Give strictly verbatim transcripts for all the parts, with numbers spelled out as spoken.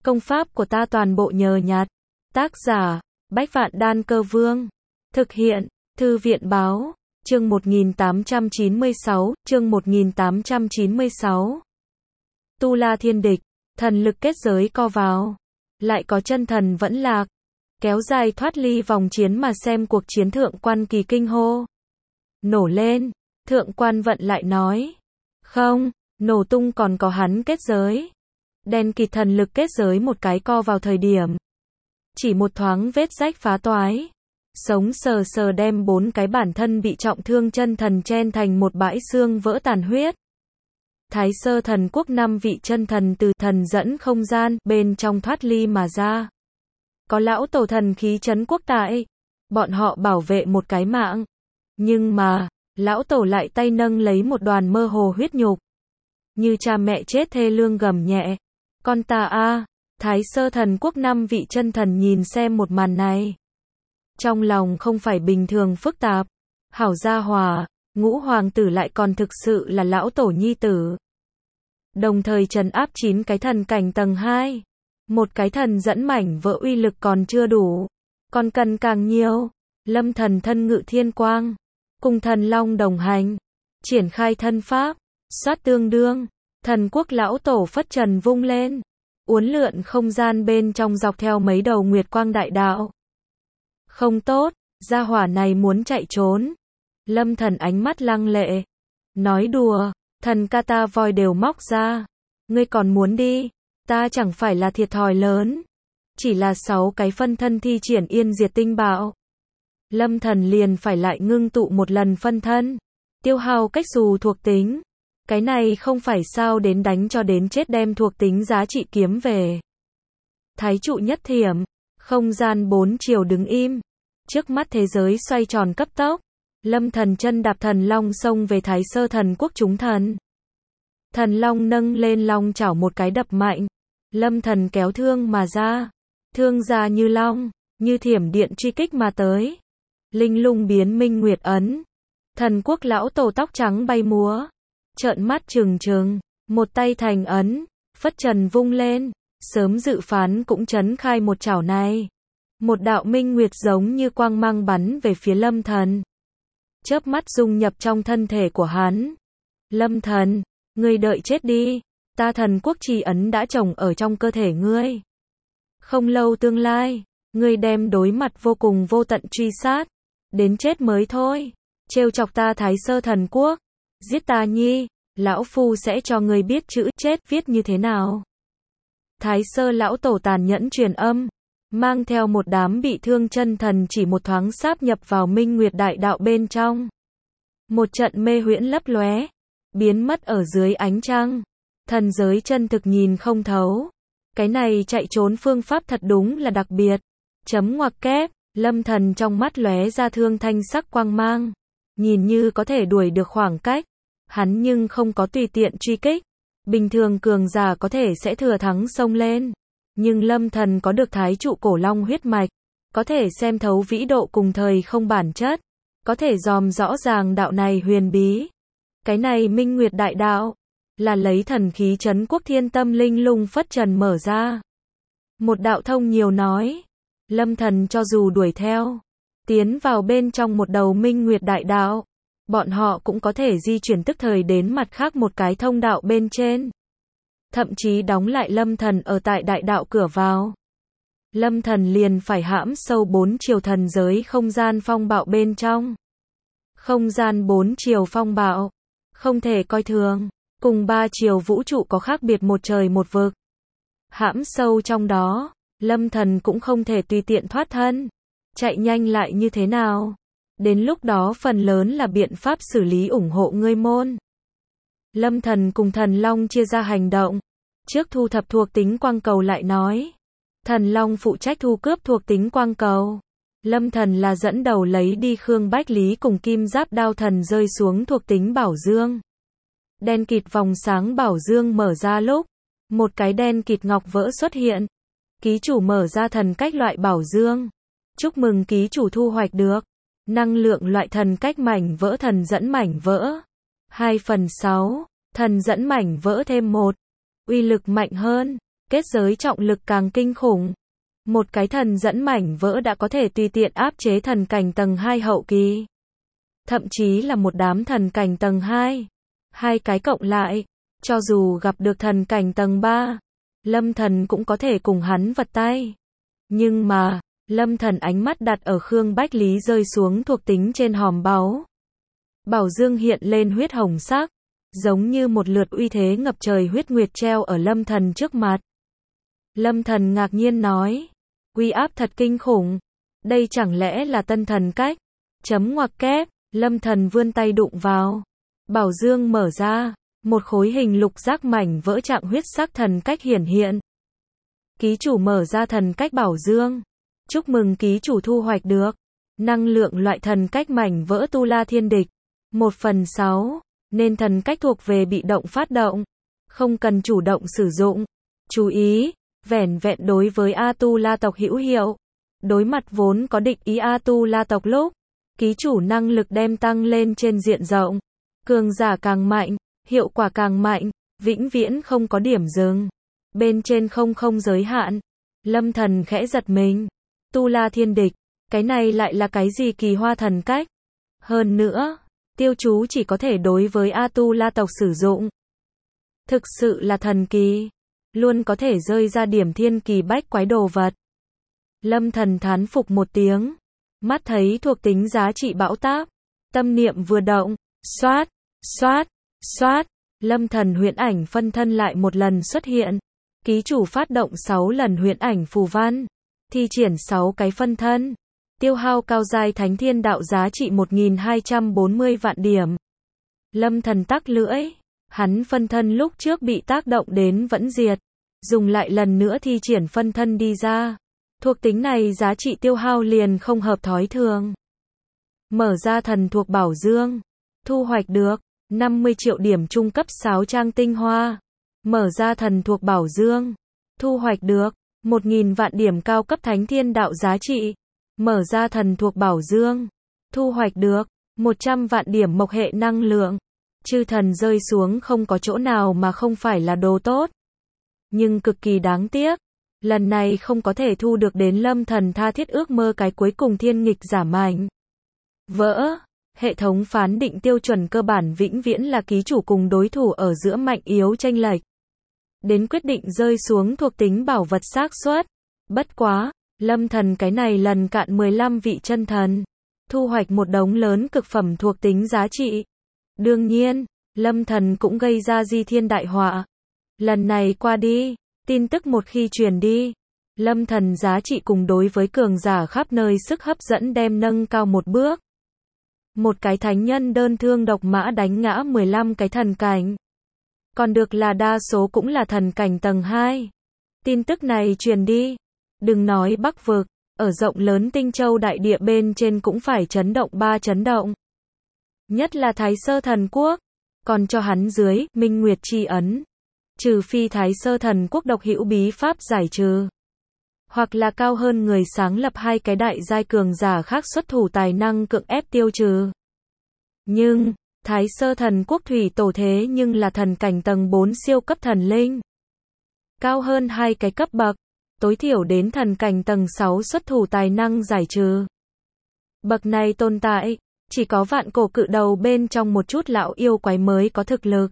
Công pháp của ta toàn bộ nhờ nhặt. Tác giả, Bách Vạn Đan Cơ Vương. Thực hiện, Thư viện Báo. Chương một nghìn tám trăm chín mươi sáu, chương một nghìn tám trăm chín mươi sáu. Tu La Thiên Địch, thần lực kết giới co vào. Lại có chân thần vẫn lạc. Kéo dài thoát ly vòng chiến mà xem cuộc chiến thượng quan kỳ kinh hô. Nổ lên, thượng quan vận lại nói. Không, nổ tung còn có hắn kết giới. Đen kịt thần lực kết giới một cái co vào thời điểm. Chỉ một thoáng vết rách phá toái. Sống sờ sờ đem bốn cái bản thân bị trọng thương chân thần chen thành một bãi xương vỡ tàn huyết. Thái Sơ Thần Quốc năm vị chân thần từ thần dẫn không gian bên trong thoát ly mà ra. Có lão tổ thần khí trấn quốc tại. Bọn họ bảo vệ một cái mạng. Nhưng mà, lão tổ lại tay nâng lấy một đoàn mơ hồ huyết nhục. Như cha mẹ chết thê lương gầm nhẹ. Con ta a, Thái Sơ Thần Quốc năm vị chân thần nhìn xem một màn này. Trong lòng không phải bình thường phức tạp. Hảo gia hòa, ngũ hoàng tử lại còn thực sự là lão tổ nhi tử. Đồng thời trấn áp chín cái thần cảnh tầng hai. Một cái thần dẫn mảnh vỡ uy lực còn chưa đủ. Còn cần càng nhiều. Lâm thần thân ngự thiên quang. Cùng thần long đồng hành. Triển khai thân pháp. Xoát tương đương. Thần quốc lão tổ phất trần vung lên. Uốn lượn không gian bên trong dọc theo mấy đầu nguyệt quang đại đạo. Không tốt, gia hỏa này muốn chạy trốn. Lâm thần ánh mắt lăng lệ. Nói đùa, thần ca ta voi đều móc ra. Ngươi còn muốn đi, ta chẳng phải là thiệt thòi lớn. Chỉ là sáu cái phân thân thi triển yên diệt tinh bạo. Lâm thần liền phải lại ngưng tụ một lần phân thân. Tiêu hao cách dù thuộc tính. Cái này không phải sao đến đánh cho đến chết đem thuộc tính giá trị kiếm về. Thái trụ nhất thiểm. Không gian bốn chiều đứng im. Trước mắt thế giới xoay tròn cấp tốc. Lâm thần chân đạp thần long xông về Thái Sơ Thần Quốc chúng thần. Thần long nâng lên long chảo một cái đập mạnh. Lâm thần kéo thương mà ra. Thương ra như long, như thiểm điện truy kích mà tới. Linh lung biến minh nguyệt ấn. Thần quốc lão tổ tóc trắng bay múa. Trợn mắt trừng trừng. Một tay thành ấn. Phất trần vung lên. Sớm dự phán cũng chấn khai một chảo này. Một đạo minh nguyệt giống như quang mang bắn về phía lâm thần. Chớp mắt dung nhập trong thân thể của hắn. Lâm thần, ngươi đợi chết đi. Ta thần quốc trì ấn đã trồng ở trong cơ thể ngươi. Không lâu tương lai, ngươi đem đối mặt vô cùng vô tận truy sát. Đến chết mới thôi. Trêu chọc ta Thái Sơ Thần Quốc. Giết ta nhi, lão phu sẽ cho ngươi biết chữ chết viết như thế nào. Thái Sơ lão tổ tàn nhẫn truyền âm. Mang theo một đám bị thương chân thần chỉ một thoáng sáp nhập vào minh nguyệt đại đạo bên trong. Một trận mê huyễn lấp lóe. Biến mất ở dưới ánh trăng. Thần giới chân thực nhìn không thấu. Cái này chạy trốn phương pháp thật đúng là đặc biệt. Chấm ngoặc kép. Lâm thần trong mắt lóe ra thương thanh sắc quang mang. Nhìn như có thể đuổi được khoảng cách. Hắn nhưng không có tùy tiện truy kích. Bình thường cường giả có thể sẽ thừa thắng xông lên. Nhưng lâm thần có được thái trụ cổ long huyết mạch. Có thể xem thấu vĩ độ cùng thời không bản chất. Có thể dòm rõ ràng đạo này huyền bí. Cái này minh nguyệt đại đạo. Là lấy thần khí trấn quốc thiên tâm linh lung phất trần mở ra. Một đạo thông nhiều nói. Lâm thần cho dù đuổi theo. Tiến vào bên trong một đầu minh nguyệt đại đạo. Bọn họ cũng có thể di chuyển tức thời đến mặt khác một cái thông đạo bên trên. Thậm chí đóng lại lâm thần ở tại đại đạo cửa vào. Lâm thần liền phải hãm sâu bốn chiều thần giới không gian phong bạo bên trong. Không gian bốn chiều phong bạo. Không thể coi thường. Cùng ba chiều vũ trụ có khác biệt một trời một vực. Hãm sâu trong đó. Lâm thần cũng không thể tùy tiện thoát thân. Chạy nhanh lại như thế nào? Đến lúc đó phần lớn là biện pháp xử lý ủng hộ ngươi môn. Lâm thần cùng thần long chia ra hành động. Trước thu thập thuộc tính quang cầu lại nói. Thần long phụ trách thu cướp thuộc tính quang cầu. Lâm thần là dẫn đầu lấy đi Khương Bách Lý cùng kim giáp đao thần rơi xuống thuộc tính bảo dương. Đen kịt vòng sáng bảo dương mở ra lúc. Một cái đen kịt ngọc vỡ xuất hiện. Ký chủ mở ra thần cách loại bảo dương. Chúc mừng ký chủ thu hoạch được. Năng lượng loại thần cách mảnh vỡ thần dẫn mảnh vỡ. hai phần sáu. Thần dẫn mảnh vỡ thêm một. Uy lực mạnh hơn. kết giới trọng lực càng kinh khủng. Một cái thần dẫn mảnh vỡ đã có thể tùy tiện áp chế thần cảnh tầng hai hậu kỳ. Thậm chí là một đám thần cảnh tầng hai. Hai cái cộng lại, cho dù gặp được thần cảnh tầng ba, Lâm Thần cũng có thể cùng hắn vật tay. Nhưng mà, Lâm Thần ánh mắt đặt ở Khương Bách Lý rơi xuống thuộc tính trên hòm báu. Bảo dương hiện lên huyết hồng sắc, giống như một lượt uy thế ngập trời huyết nguyệt treo ở Lâm Thần trước mặt. Lâm Thần ngạc nhiên nói, uy áp thật kinh khủng, đây chẳng lẽ là tân thần cách? Chấm ngoặc kép, Lâm Thần vươn tay đụng vào. Bảo dương mở ra, một khối hình lục giác mảnh vỡ trạng huyết sắc thần cách hiển hiện. Ký chủ mở ra thần cách bảo dương. Chúc mừng ký chủ thu hoạch được năng lượng loại thần cách mảnh vỡ Tu La Thiên Địch. một phần sáu, nên thần cách thuộc về bị động phát động. Không cần chủ động sử dụng. Chú ý, vẻn vẹn đối với A Tu La tộc hữu hiệu. Đối mặt vốn có địch ý A Tu La tộc lúc, ký chủ năng lực đem tăng lên trên diện rộng. Cường giả càng mạnh, hiệu quả càng mạnh, vĩnh viễn không có điểm dừng. Bên trên không không giới hạn. Lâm Thần khẽ giật mình. Tu La Thiên Địch, cái này lại là cái gì kỳ hoa thần cách? Hơn nữa, tiêu chú chỉ có thể đối với A Tu La tộc sử dụng. Thực sự là thần kỳ, luôn có thể rơi ra điểm thiên kỳ bách quái đồ vật. Lâm Thần thán phục một tiếng, mắt thấy thuộc tính giá trị bão táp, tâm niệm vừa động, xoát, xoát, xoát, Lâm Thần huyễn ảnh phân thân lại một lần xuất hiện. Ký chủ phát động sáu lần huyễn ảnh phù văn, thi triển sáu cái phân thân, tiêu hao cao giai thánh thiên đạo giá trị một nghìn hai trăm bốn mươi vạn điểm. Lâm Thần tắc lưỡi, hắn phân thân lúc trước bị tác động đến vẫn diệt, dùng lại lần nữa thi triển phân thân đi ra. Thuộc tính này giá trị tiêu hao liền không hợp thói thường. Mở ra thần thuộc bảo dương, thu hoạch được năm mươi triệu điểm trung cấp sáu trang tinh hoa. Mở ra thần thuộc bảo dương, thu hoạch được một nghìn vạn điểm cao cấp thánh thiên đạo giá trị. Mở ra thần thuộc bảo dương, thu hoạch được một trăm vạn điểm mộc hệ năng lượng. Chư thần rơi xuống không có chỗ nào mà không phải là đồ tốt. Nhưng cực kỳ đáng tiếc, lần này không có thể thu được đến Lâm Thần tha thiết ước mơ cái cuối cùng thiên nghịch giả mảnh vỡ. Hệ thống phán định tiêu chuẩn cơ bản vĩnh viễn là ký chủ cùng đối thủ ở giữa mạnh yếu chênh lệch. Đến quyết định rơi xuống thuộc tính bảo vật xác suất. Bất quá, Lâm Thần cái này lần cạn mười lăm vị chân thần, thu hoạch một đống lớn cực phẩm thuộc tính giá trị. Đương nhiên, Lâm Thần cũng gây ra di thiên đại họa. Lần này qua đi, tin tức một khi truyền đi, Lâm Thần giá trị cùng đối với cường giả khắp nơi sức hấp dẫn đem nâng cao một bước. Một cái thánh nhân đơn thương độc mã đánh ngã mười lăm cái thần cảnh. Còn được là đa số cũng là thần cảnh tầng hai. Tin tức này truyền đi, đừng nói Bắc vực, ở rộng lớn Tinh Châu đại địa bên trên cũng phải chấn động ba chấn động. Nhất là Thái Sơ Thần Quốc, còn cho hắn dưới Minh Nguyệt chi ấn. Trừ phi Thái Sơ Thần Quốc độc hữu bí pháp giải trừ, hoặc là cao hơn người sáng lập hai cái đại giai cường giả khác xuất thủ tài năng cưỡng ép tiêu trừ. Nhưng, Thái Sơ Thần Quốc thủy tổ thế nhưng là thần cảnh tầng bốn siêu cấp thần linh. Cao hơn hai cái cấp bậc, tối thiểu đến thần cảnh tầng sáu xuất thủ tài năng giải trừ. Bậc này tồn tại, chỉ có vạn cổ cự đầu bên trong một chút lão yêu quái mới có thực lực.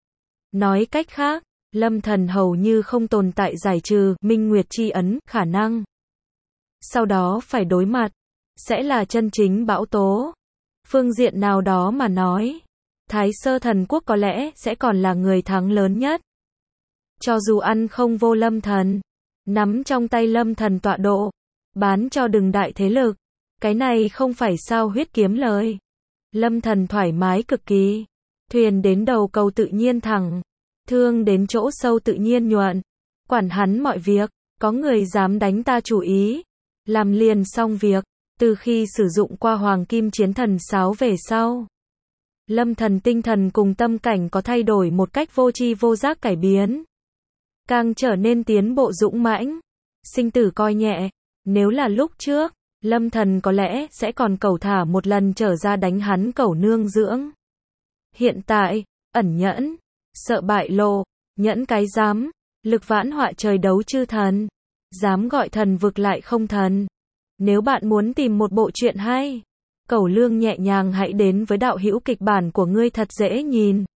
Nói cách khác, Lâm Thần hầu như không tồn tại giải trừ Minh Nguyệt chi ấn khả năng. Sau đó phải đối mặt, sẽ là chân chính bão tố. Phương diện nào đó mà nói, Thái Sơ Thần Quốc có lẽ sẽ còn là người thắng lớn nhất. Cho dù ăn không vô Lâm Thần, nắm trong tay Lâm Thần tọa độ, bán cho đừng đại thế lực, cái này không phải sao huyết kiếm lời. Lâm Thần thoải mái cực kỳ, thuyền đến đầu cầu tự nhiên thẳng, thương đến chỗ sâu tự nhiên nhuận, quản hắn mọi việc, có người dám đánh ta chủ ý, làm liền xong việc. Từ khi sử dụng qua Hoàng Kim Chiến Thần Sáo về sau, Lâm Thần tinh thần cùng tâm cảnh có thay đổi một cách vô tri vô giác cải biến, càng trở nên tiến bộ dũng mãnh, sinh tử coi nhẹ. Nếu là lúc trước, Lâm Thần có lẽ sẽ còn cẩu thả một lần trở ra đánh hắn cẩu nương dưỡng. Hiện tại, ẩn nhẫn, sợ bại lộ, nhẫn cái dám, Lực vãn họa trời đấu chư thần. Dám gọi thần vực lại không thần. Nếu bạn muốn tìm một bộ truyện hay, cẩu lương nhẹ nhàng hãy đến với đạo hữu kịch bản của ngươi thật dễ nhìn.